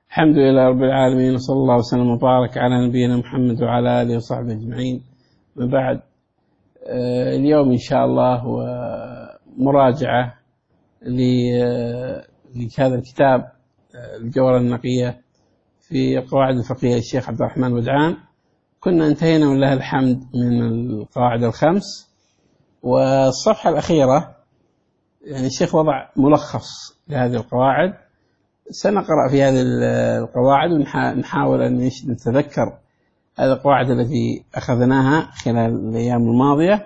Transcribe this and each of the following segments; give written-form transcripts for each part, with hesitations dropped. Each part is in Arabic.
الحمد لله رب العالمين، وصلى الله وسلم وبارك على نبينا محمد وعلى آله وصحبه أجمعين. من بعد، اليوم إن شاء الله مراجعة لهذا الكتاب الجوهرة النقية في القواعد الفقهية للشيخ عبد الرحمن ودعان. كنا انتهينا ولله الحمد من القواعد الخمس، والصفحة الأخيرة يعني الشيخ وضع ملخص لهذه القواعد. سنقرأ في هذه القواعد ونحاول أن نتذكر هذه القواعد التي أخذناها خلال الأيام الماضية،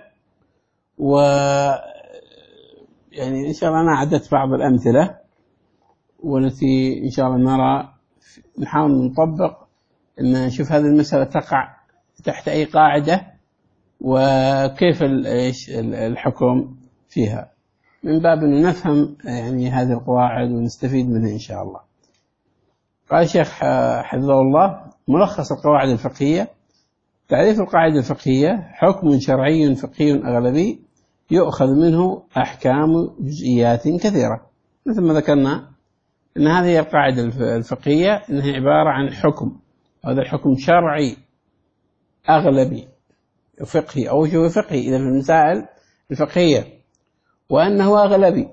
يعني إن شاء الله أنا عدت بعض الأمثلة والتي إن شاء الله نحاول نطبق أن نشوف هذه المسألة تقع تحت أي قاعدة وكيف الحكم فيها، من باب أن نفهم يعني هذه القواعد ونستفيد منها إن شاء الله. قال الشيخ حفظه الله: ملخص القواعد الفقهية. تعريف القاعدة الفقهية: حكم شرعي فقهي أغلبي يؤخذ منه أحكام جزئيات كثيرة. مثل ما ذكرنا أن هذه القاعدة الفقهية أنها عبارة عن حكم، هذا الحكم شرعي أغلبي فقهي أو شبه فقهي إذا في المسائل الفقهية، وأنه أغلبي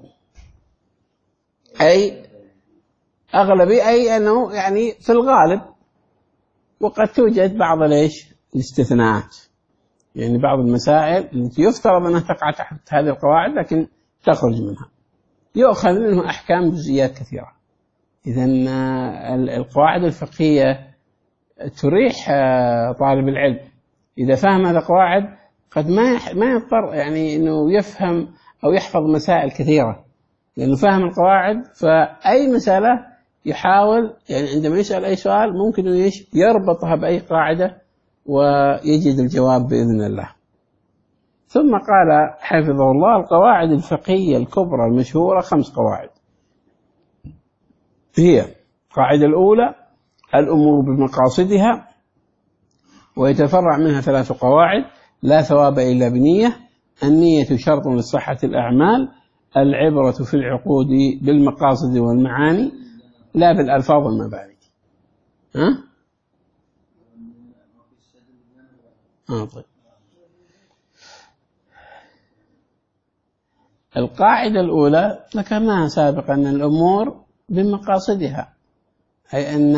أي أغلبي أي أنه يعني في الغالب، وقد توجد بعض الاستثناءات، يعني بعض المسائل التي يفترض أنها تقع تحت هذه القواعد لكن تخرج منها، يؤخذ منه أحكام جزئيات كثيرة. إذن القواعد الفقهية تريح طالب العلم إذا فهم هذه القواعد، قد ما يضطر يعني أنه يفهم أو يحفظ مسائل كثيرة، لأنه فهم القواعد، فأي مسألة يحاول يعني عندما يسأل أي سؤال ممكن يربطها بأي قاعدة ويجد الجواب بإذن الله. ثم قال حفظه الله: القواعد الفقهية الكبرى المشهورة 5 قواعد. هي: القاعدة الأولى الأمور بمقاصدها، ويتفرع منها 3 قواعد: لا ثواب إلا بنية، النية شرط لصحة الأعمال، العبرة في العقود بالمقاصد والمعاني لا بالألفاظ والمباني. طيب. القاعدة الأولى ذكرناها سابقا أن الأمور بمقاصدها، أي أن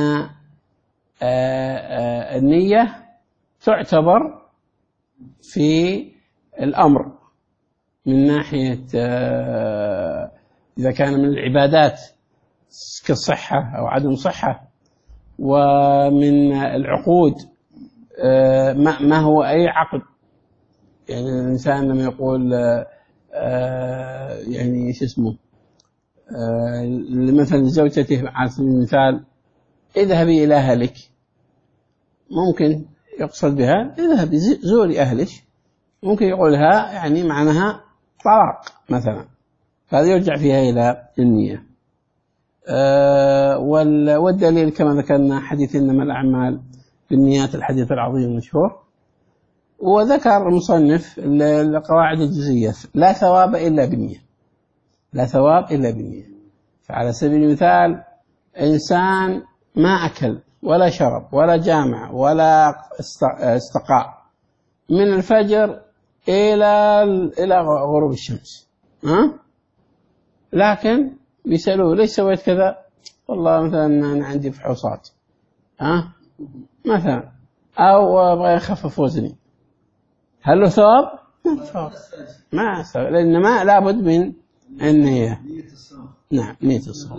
النية تعتبر في الأمر من ناحية إذا كان من العبادات كالصحة أو عدم صحة، ومن العقود ما هو أي عقد، يعني الإنسان لما يقول يعني مثلا زوجته على سبيل المثال اذهبي إلى أهلك، ممكن يقصد بها اذهبي زوري أهلك، ممكن يقولها يعني معناها طلاق مثلا، فهذا يرجع فيها إلى النية. والدليل كما ذكرنا حديث إنما الأعمال بالنيات، الحديث العظيم المشهور. وذكر المصنف القواعد الجزئية: لا ثواب إلا بالنية، لا ثواب إلا بالنية. فعلى سبيل المثال إنسان ما أكل ولا شرب ولا جامع ولا استقاء من الفجر إلى غروب الشمس، لكن بيسألوه ليش سويت كذا؟ والله مثلا أنا عندي فحوصات مثلا، أو أبغى أخفف وزني. هل له ثواب؟ ما ثواب، لأن ما لابد من النية. نعم، نية الصوم.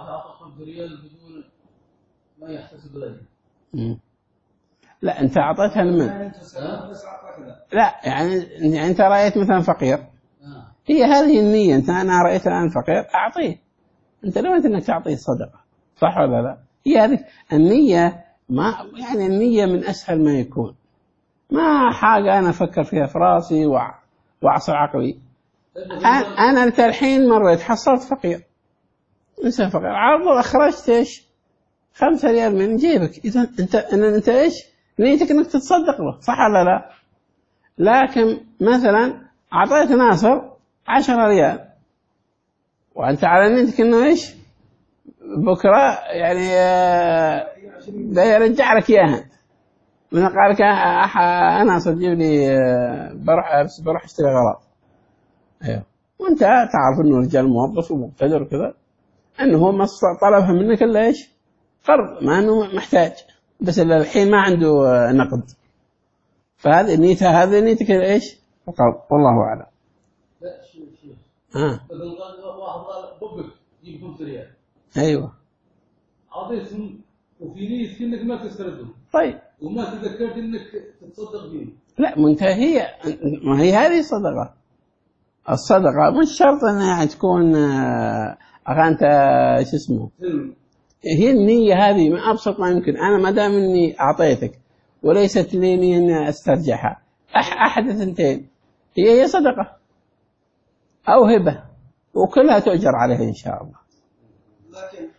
لا، أنت أعطيتها لمن؟ لا، يعني أنت رأيت مثلا فقير، هي هذه النية. أنا رأيت الآن فقير أعطيه، أنت نويت أنك تعطيه صدقة، صح ولا لا؟ هي هذه النية. ما يعني النية من أسهل ما يكون، ما حاجة أنا أفكر فيها في راسي وأعصر عقلي. أنا الحين مريت حصلت فقير، إنسان فقير، عرض أخرجت 5 ريال من جيبك، إذا أنت إيش نيتك؟ أنك تتصدق له، صح ولا لا؟ لكن مثلا أعطيت ناصر 10 ريال وأنت على نيتك أنه إيش بكرة يعني ده يرجع لك إياها. من قال لك أنا أجيب لي بروح أشتري غراض. أيوه. وأنت تعرف إنه رجال موظف ومقتدر وكذا، إنه هو ما طلبها منك إلا إيش؟ قرض، ما إنه محتاج، بس الحين ما عنده نقد. فهذه نيتها، هذه نيتك إيش؟ القرض. والله أعلم. لا شيء. بدل واحد قال بوبك جيب 5 ريال. أيوه. عطيتهم وفي نية إنك ما تستردهم. طيب. وما تذكرت إنك تتصدق بهم. لا منتهية، ما هي هذه صدقة. الصدقة مش شرط أنها تكون أنت شو اسمه. هي النية هذه من أبسط ما يمكن. أنا ما دام إني أعطيتك وليست لي نية إني أسترجعها، أحد الثنتين، هي صدقة أو هبة، وكلها تؤجر عليها إن شاء الله. لكن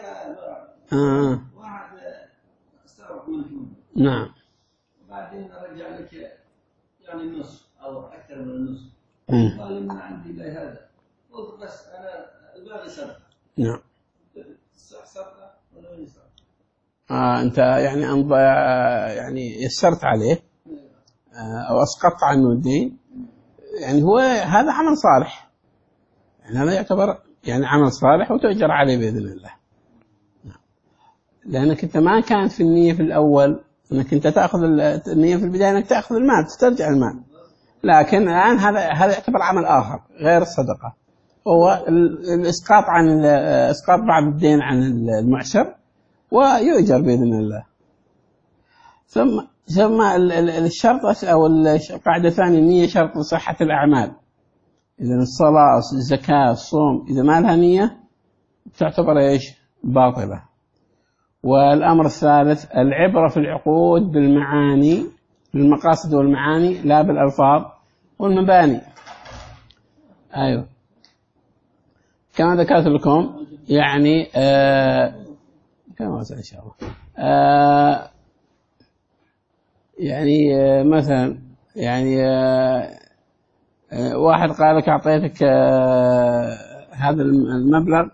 واحد استغرق منك. نعم. وبعدين رجع لك يعني النصف أو أكثر من النصف. قال من عندي لا هذا. قلت بس أنا الباقي صدقة. نعم. صدقة ولا وين صدقة؟ أنت يعني يسرت عليه أو أسقطت عنه الدين، يعني هو هذا عمل صالح، يعني هذا يعتبر يعني عمل صالح وتؤجر عليه بإذن الله. لأنك أنت ما كانت في النية في الأول أنك أنت تأخذ النية في البداية أنك تأخذ المال تسترجع المال، لكن الآن هذا يعتبر عمل آخر غير الصدقة، هو الإسقاط عن إسقاط بعض الدين عن المعسر ويؤجر بإذن الله. ثم الشرط أو القاعدة الثانية النية شرط لصحة الأعمال. إذا الصلاة الزكاة الصوم إذا ما لها نية تعتبر إيش؟ باطلة. والأمر الثالث العبرة في العقود بالمعاني، بالمقاصد والمعاني لا بالألفاظ والمباني. أيوه كما ذكرت لكم يعني كما إن شاء الله يعني مثلا يعني واحد قال لك أعطيتك هذا المبلغ،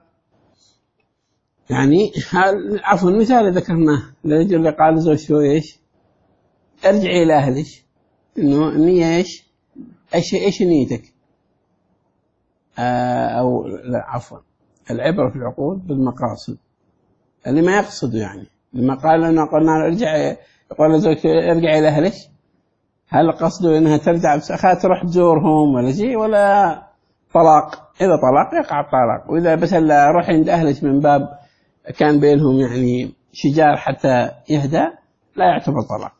يعني عفوا المثال اللي ذكرناه الرجل اللي قال زوج شوي إيش ارجعي إلى أهلك، إنه النية إيش نيتك أو لا عفوا العبرة في العقود بالمقاصد، اللي ما يقصد يعني لما قال لنا قلنا ارجع، يقول زوج ارجع إلى أهلك، هل قصده إنها ترجع بسخاء تروح تزورهم ولا شيء ولا طلاق؟ إذا طلاق يقع الطلاق، وإذا بس روح عند أهلك من باب كان بينهم يعني شجار حتى يهدى لا يعتبر طلاق.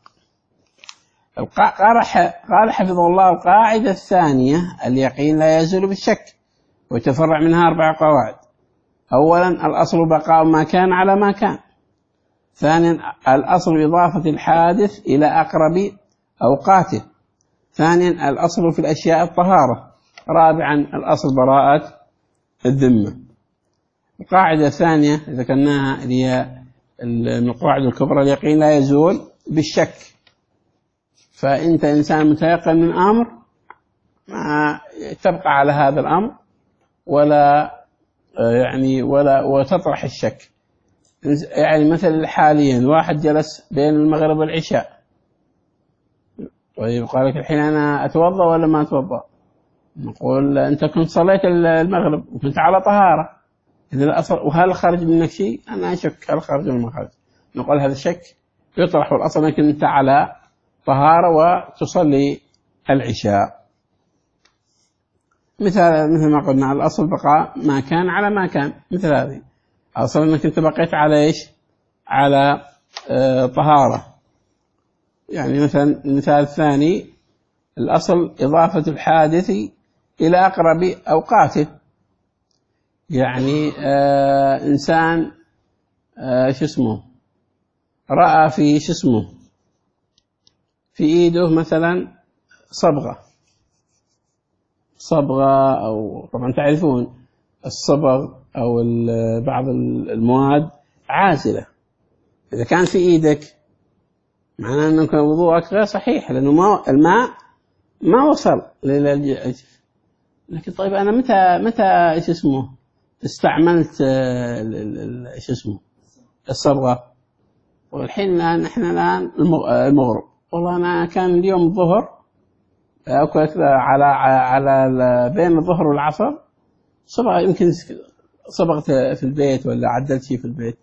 قال حفظه الله القاعدة الثانية اليقين لا يزول بالشك، وتفرع منها 4 قواعد. أولا الأصل بقاء ما كان على ما كان. ثانيا الأصل إضافة الحادث إلى أقرب أوقاته. ثانيا الأصل في الأشياء الطهارة. رابعا الأصل براءة الذمة. القاعدة الثانية ذكرناها اللي هي من القواعد الكبرى اليقين لا يزول بالشك، فأنت إنسان متيقن من أمر ما تبقى على هذا الأمر ولا يعني وتطرح الشك. يعني مثل حاليا واحد جلس بين المغرب والعشاء، طيب قال لك الحين أنا أتوضأ ولا ما أتوضأ؟ نقول أنت كنت صليت المغرب وكنت على طهارة، إذا الأصل وهل خرج منك شيء؟ أنا أشك هل خرج من خرج. نقول هذا الشك يطرح، والأصل أنك أنت على طهارة وتصلي العشاء. مثل ما قلنا الأصل بقاء ما كان على ما كان، مثل هذه أصل أنك أنت بقيت على إيش؟ على طهارة. يعني مثلا المثال الثاني الأصل إضافة الحادث إلى أقرب أوقاته، يعني إنسان شو اسمه رأى في شو اسمه في إيده مثلا صبغة أو طبعا تعرفون الصبغ أو بعض المواد عازلة، إذا كان في إيدك معناه أنك وضوءك غير صحيح، لأنه الماء ما وصل للجسم. لكن طيب أنا متى إيش اسمه استعملت شو اسمه الصبغة، والحين احنا الآن المغرب، والله أنا كان اليوم الظهر أكو على بين الظهر والعصر صبغة، يمكن صبغت في البيت ولا عدلت شيء في البيت،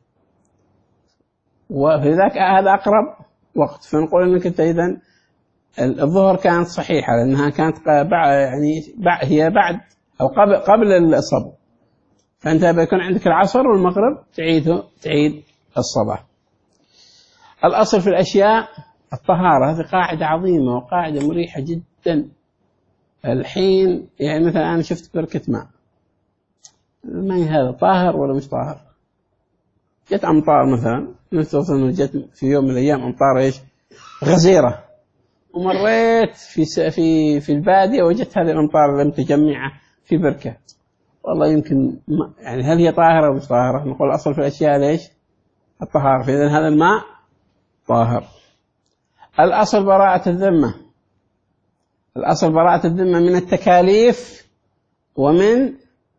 وفي ذاك هذا أقرب وقت. فنقول إنك أنت إذن الظهر كانت صحيحة لأنها كانت هي بعد أو قبل الصبغ، فأنت بيكون عندك العصر والمغرب تعيد الصباح. الأصل في الأشياء الطهارة، هذه قاعدة عظيمة وقاعدة مريحة جدا. الحين يعني مثلا أنا شفت بركة ماء، الماء هذا طاهر ولا مش طاهر؟ جت أمطار مثلا، نفترض أنه جت في يوم من الأيام أمطار إيش غزيرة، ومريت في البادية وجدت هذه الأمطار المتجمعة في بركة، والله يمكن يعني هل هي طاهرة أو مش طاهرة؟ نقول الأصل في الأشياء ليش؟ الطهارة، فإذا هذا الماء طاهر. الأصل براءة الذمة، الأصل براءة الذمة من التكاليف ومن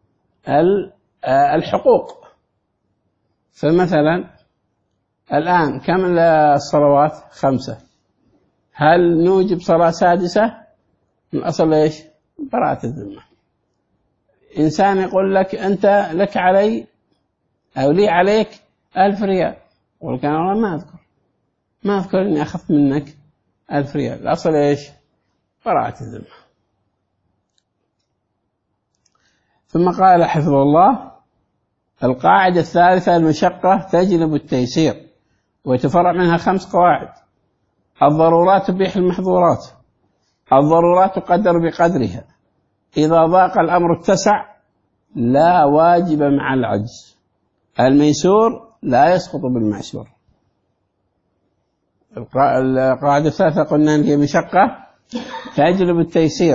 الحقوق. فمثلا الآن كم الصلوات؟ 5، هل نوجب صلاة سادسة؟ الأصل إيش؟ براءة الذمة. إنسان يقول لك أنت لك علي أو لي عليك 1000 ريال، يقول كان والله ما أذكر إني أخذت منك 1000 ريال، الأصل إيش؟ براءة الذمة. ثم قال حفظه الله: القاعدة الثالثة: المشقة تجلب التيسير، ويتفرع منها 5 قواعد. الضرورات تبيح المحظورات، الضرورات تقدر بقدرها، إذا ضاق الأمر اتسع، لا واجب مع العجز، الميسور لا يسقط بالمعسور. القاعدة الثالثة قلنا أن هي مشقة تجلب التيسير،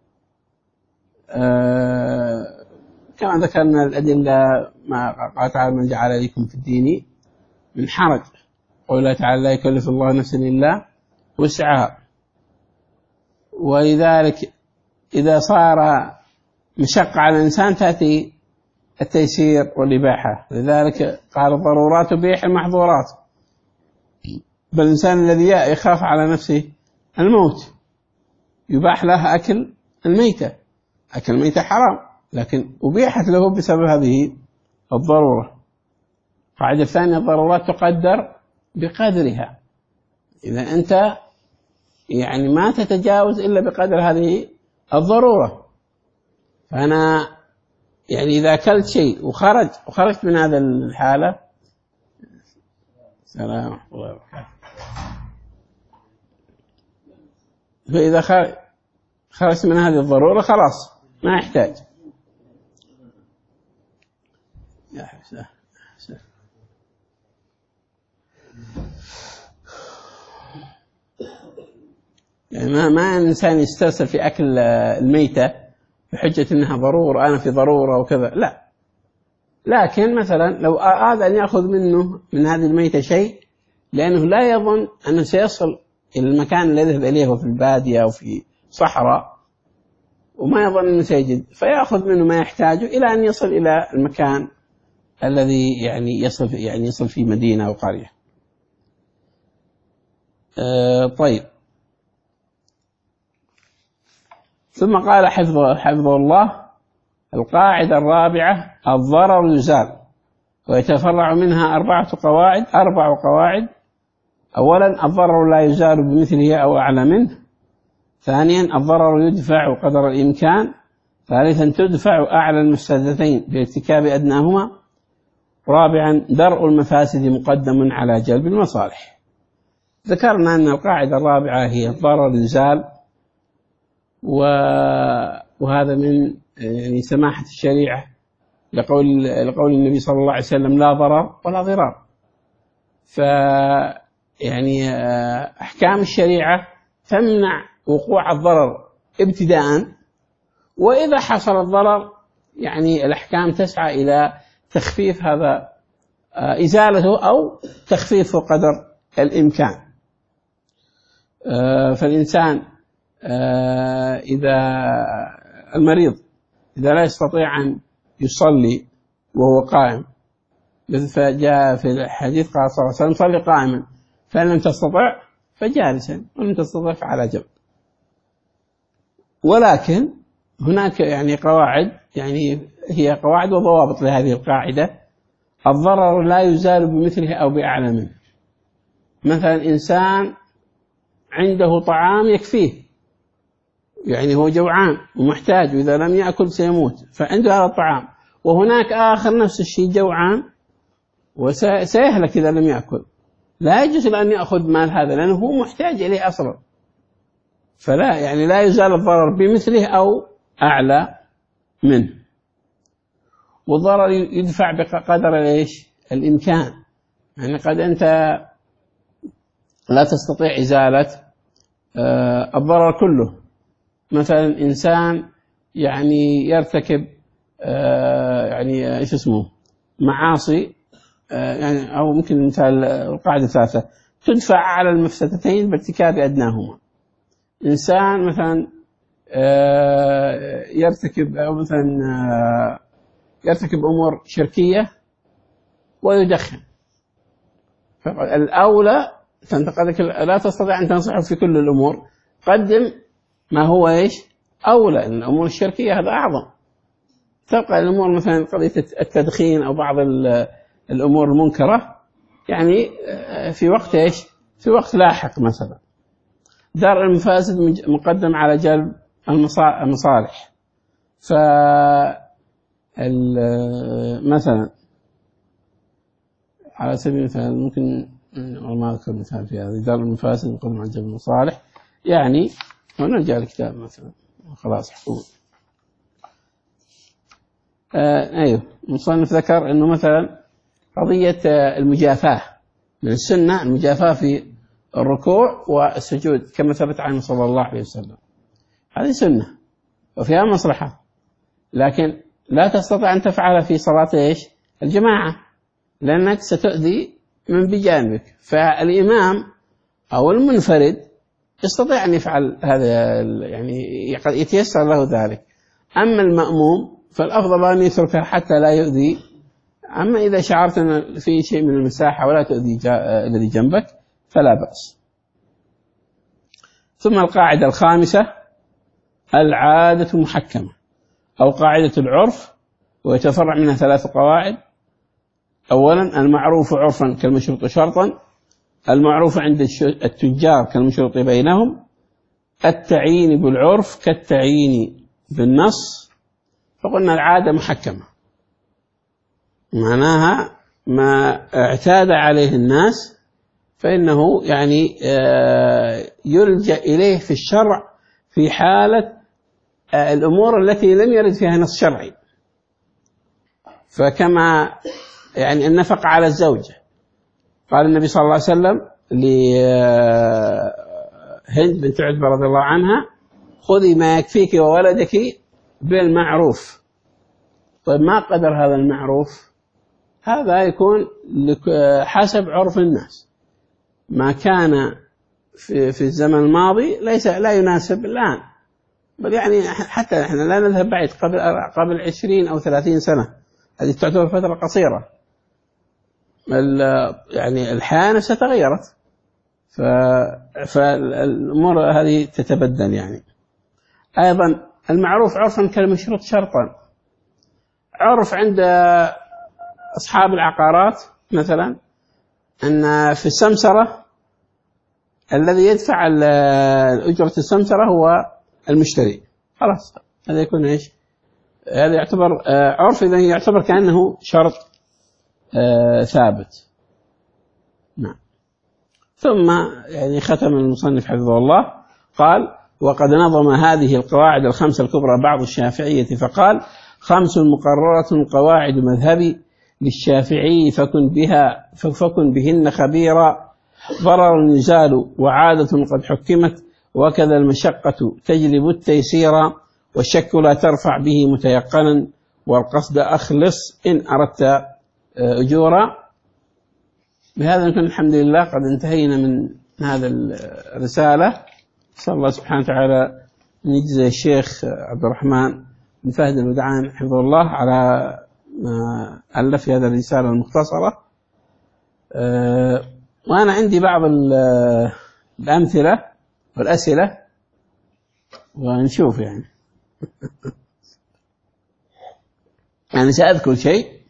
كما ذكرنا الأدلة ما قال تعالى: من جعل لكم في الدين من حرج، قوله تعالى: لا يكلف الله نفسا إلا وسعها. ولذلك إذا صار مشقة على الإنسان تأتي التيسير والإباحة، لذلك قال: الضرورات تبيح المحظورات. بل الإنسان الذي يخاف على نفسه الموت يباح له أكل الميتة، أكل الميتة حرام، لكن أبيحت له بسبب هذه الضرورة. القاعدة الثانية: الضرورات تقدر بقدرها، إذا أنت يعني ما تتجاوز إلا بقدر هذه الضرورة. فأنا يعني إذا أكلت شيء وخرجت من هذا الحالة، السلام ورحمة الله وبركاته، فإذا خرجت من هذه الضرورة خلاص ما يحتاج. يا حسن. يعني ما الإنسان يسترسل في أكل الميتة بحجة أنها ضرورة، أنا في ضرورة وكذا، لا. لكن مثلا لو أراد أن يأخذ منه من هذه الميتة شيء، لأنه لا يظن أنه سيصل إلى المكان الذي يذهب إليه في البادية أو في صحراء، وما يظن أنه سيجد، فيأخذ منه ما يحتاجه إلى أن يصل إلى المكان الذي يعني يصل في مدينة أو قرية. طيب، ثم قال حفظه الله: القاعدة الرابعة: الضرر يزال، ويتفرع منها 4 قواعد. أولا: الضرر لا يزال بمثله أو أعلى منه. ثانيا: الضرر يدفع قدر الإمكان. ثالثا: تدفع أعلى المفسدتين بارتكاب أدناهما. رابعا: درء المفاسد مقدم على جلب المصالح. ذكرنا أن القاعدة الرابعة هي الضرر يزال، وهذا من يعني سماحة الشريعة لقول النبي صلى الله عليه وسلم: لا ضرر ولا ضرار. يعني أحكام الشريعة تمنع وقوع الضرر ابتداء، وإذا حصل الضرر يعني الأحكام تسعى إلى تخفيف هذا، إزالته أو تخفيفه قدر الإمكان. فالإنسان إذا المريض إذا لا يستطيع أن يصلي وهو قائم، فجاء في الحديث قال صلى الله عليه وسلم صلي قائما، فإن لم تستطع فجالسا، ولم تستطع فعلى جنب. ولكن هناك يعني قواعد، يعني هي قواعد وضوابط لهذه القاعدة. الضرر لا يزال بمثله أو بأعلى منه. مثلا إنسان عنده طعام يكفيه، يعني هو جوعان ومحتاج، وإذا لم يأكل سيموت، فعنده هذا الطعام، وهناك آخر نفس الشيء جوعان وسيهلك إذا لم يأكل، لا يجوز أن يأخذ مال هذا لأنه هو محتاج إليه أصلا. فلا يعني لا يزال الضرر بمثله أو أعلى منه. والضرر يدفع بقدر الإمكان، يعني قد أنت لا تستطيع إزالة الضرر كله. مثلا إنسان يعني يرتكب يعني إيش اسمه معاصي، يعني أو ممكن مثال القاعدة الثالثة تدفع على المفسدتين بارتكاب أدناهما. إنسان مثلا يرتكب أو مثلا يرتكب أمور شركية ويدخن، فالأولى لا تستطيع أن تنصحه في كل الأمور، قدم ما هو أولى. الأمور الشركية هذا أعظم، تبقى الأمور مثلا قضية التدخين أو بعض الأمور المنكرة يعني في وقت في وقت لاحق. مثلا درء المفاسد مقدم على جلب المصالح. مثلا على سبيل المثال ممكن ما أذكر مثال في هذا، درء المفاسد مقدم على جلب المصالح، يعني ونرجع الكتاب مثلا خلاص حكومة. أيوه المصنف ذكر أنه مثلا قضية المجافاة من السنة، المجافاة في الركوع والسجود كما ثبت عنه صلى الله عليه وسلم، هذه سنة وفيها مصلحة، لكن لا تستطيع أن تفعل في صلاة الجماعة لأنك ستؤذي من بجانبك. فالإمام أو المنفرد يستطيع أن يفعل هذا، يعني يتيسر له ذلك. أما المأموم فالأفضل أن يتركه حتى لا يؤذي. أما إذا شعرت أن في شيء من المساحة ولا تؤذي الذي جنبك فلا بأس. ثم القاعدة الخامسة العادة محكمة أو قاعدة العرف، ويتفرع منها 3 قواعد. أولا المعروف عرفا كالمشروط شرطا، المعروف عند التجار كالمشروط بينهم، التعيين بالعرف كالتعيين بالنص. فقلنا العادة محكمة معناها ما اعتاد عليه الناس فإنه يعني يلجأ إليه في الشرع في حالة الأمور التي لم يرد فيها نص شرعي. فكما يعني النفقة على الزوجة، قال النبي صلى الله عليه وسلم لهند بنت عتبة رضي الله عنها خذي ما يكفيك وولدك بالمعروف. طيب ما قدر هذا المعروف؟ هذا يكون حسب عرف الناس، ما كان في الزمن الماضي لا يناسب الآن، بل يعني حتى احنا لا نذهب بعيد، قبل 20 أو 30 سنة، هذه تعتبر فترة قصيرة، يعني الحياة نفسها تغيرت، فالأمور هذه تتبدل. يعني أيضا المعروف عرفا كالمشروط شرطا. عرف عند أصحاب العقارات مثلا أن في السمسرة الذي يدفع أجرة السمسرة هو المشتري، خلاص هذا يكون هذا يعتبر عرف، إذا يعتبر كأنه شرط ثابت. نعم. ثم يعني ختم المصنف حفظه الله قال وقد نظم هذه القواعد الخمسة الكبرى بعض الشافعية فقال 5 مقررة قواعد مذهبي للشافعي فكن بهن خبيرا، ضرر يزال وعادة قد حكمت، وكذا المشقة تجلب التيسير، والشك لا ترفع به متيقنا، والقصد أخلص إن أردت أجورا. بهذا نكون الحمد لله قد انتهينا من هذا الرسالة. صلى الله سبحانه وتعالى أن يجزي الشيخ عبد الرحمن بن فهد الودعان حفظه الله على ألف في هذه الرسالة المختصرة. وأنا عندي بعض الأمثلة والأسئلة ونشوف يعني. أنا سأذكر شيء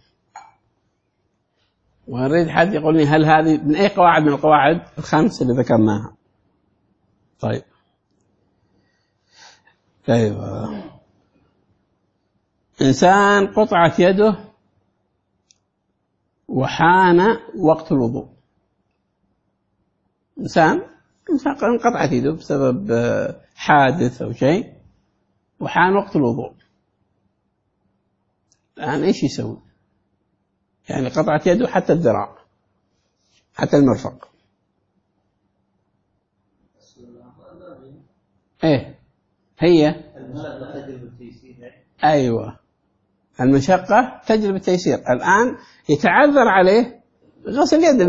وأريد حد يقول لي هل هذه من أي قواعد من القواعد الخمس اللي ذكرناها. طيب إنسان قطعت يده وحان وقت الوضوء. إنسان انقطعت يده بسبب حادث أو شيء وحان وقت الوضوء. الآن إيش يسوي؟ يعني قطعت يده حتى الذراع حتى المرفق. إيه هي أيوة المشقة تجلب التيسير. الآن يتعذر عليه غسل يده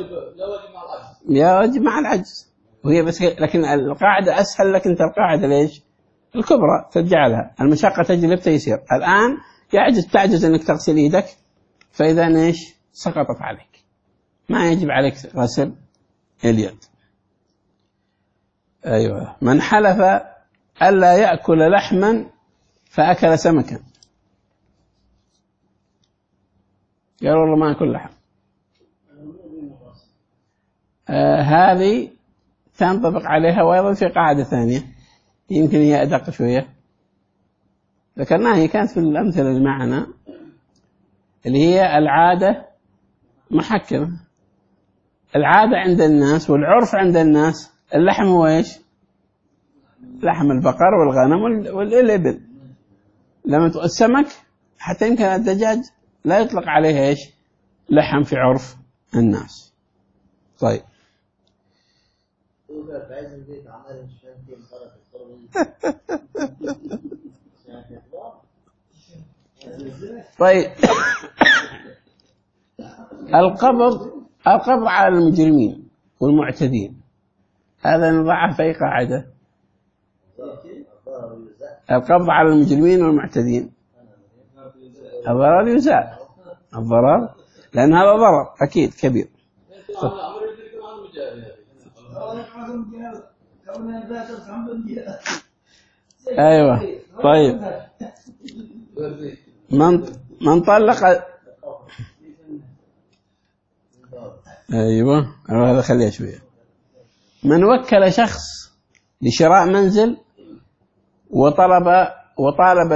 يجب مع العجز وهي بس، لكن القاعدة أسهل لك أنت. القاعدة ليش الكبرى ترجع لها المشقة تجلب التيسير. الآن تعجز أنك تغسل يدك، فإذا إيش سقطت عليك، ما يجب عليك غسل اليد. أيوة من حلف ألا يأكل لحما فأكل سمكا. قال والله ما أكل لحم. هذه تنطبق عليها. وأيضا في قاعدة ثانية يمكن هي أدق شوية ذكرناها، هي كانت في الأمثلة اللي معنا، اللي هي العادة محكمة. العادة عند الناس والعرف عند الناس اللحم هو إيش؟ لحم البقر والغنم والإبل. لما السمك حتى يمكن الدجاج لا يطلق عليه إيش؟ لحم في عرف الناس. طيب طيب القبض على المجرمين والمعتدين، هذا نضعه في أي قاعدة؟ القبض على المجرمين والمعتدين الضرر يزال. الضرر لأن هذا ضرر أكيد كبير. أيوة طيب من طلق أيوة هذا خليها شوية. من وكل شخص لشراء منزل وطالب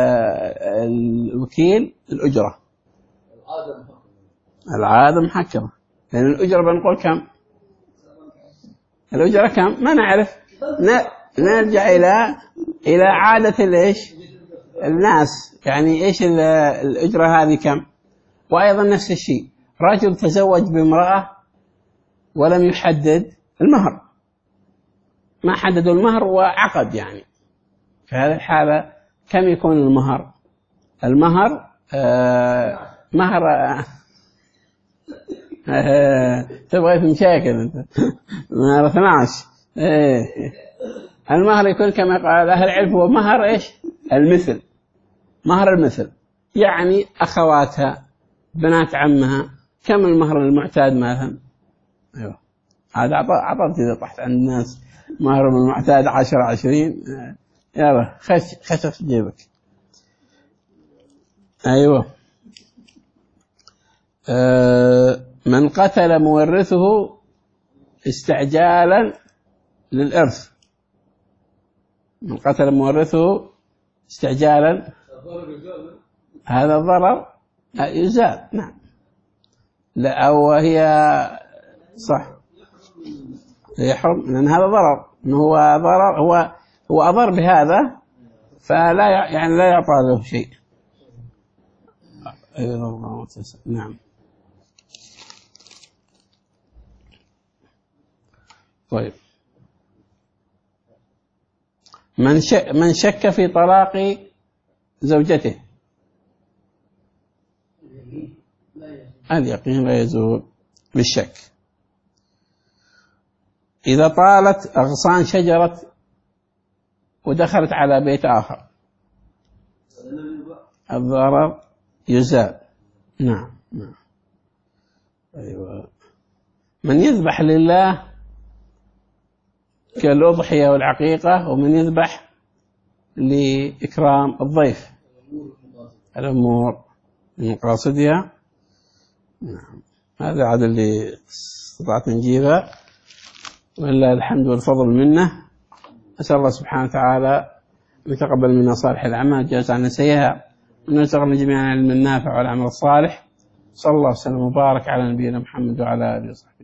الوكيل الأجرة. العادة محكمة، لأن الأجرة بنقول كم؟ الأجرة كم؟ ما نعرف. نرجع إلى عادة الإيش؟ الناس، يعني إيش الأجرة هذه كم؟ وأيضا نفس الشيء، رجل تزوج بامرأة ولم يحدد المهر، ما حددوا المهر وعقد، يعني في هذه الحالة كم يكون المهر؟ المهر مهر تبغى في مشاكل أنت. مهر 12. المهر يكون كما قال أهل العلم هو مهر إيش؟ المثل، مهر المثل، يعني أخواتها بنات عمها. كم المهر المعتاد مثلا؟ أيوة هذا عطرت إذا طحت عند الناس مهر المعتاد 10-20. يلا خشف جيبك. أيوة من قتل مورثه استعجالا للإرث. من قتل مورثه استعجالا هذا الضرر يزال. نعم لا أو هي صح يحرم، لأن هذا ضرر، إنه هو ضرر، هو أضر بهذا فلا يعني لا يعطى له شيء. نعم طيب من شك في طلاق زوجته، اليقين لا يزول بالشك. إذا طالت أغصان شجرة ودخلت على بيت آخر، الضرر يزال. نعم نعم. أيوة. من يذبح لله كالأضحية والعقيقة، ومن يذبح لإكرام الضيف، الأمور مقاصدها. نعم. هذا عاد اللي استطعت نجيبه، ولله الحمد والفضل منه. أسأل الله سبحانه وتعالى أن يتقبل منا صالح الأعمال، جاز عنا سيئها، وأن يرزقنا جميعا العلم النافع والعمل الصالح. صلى الله وسلم وبارك على نبينا محمد وعلى آله وصحبه.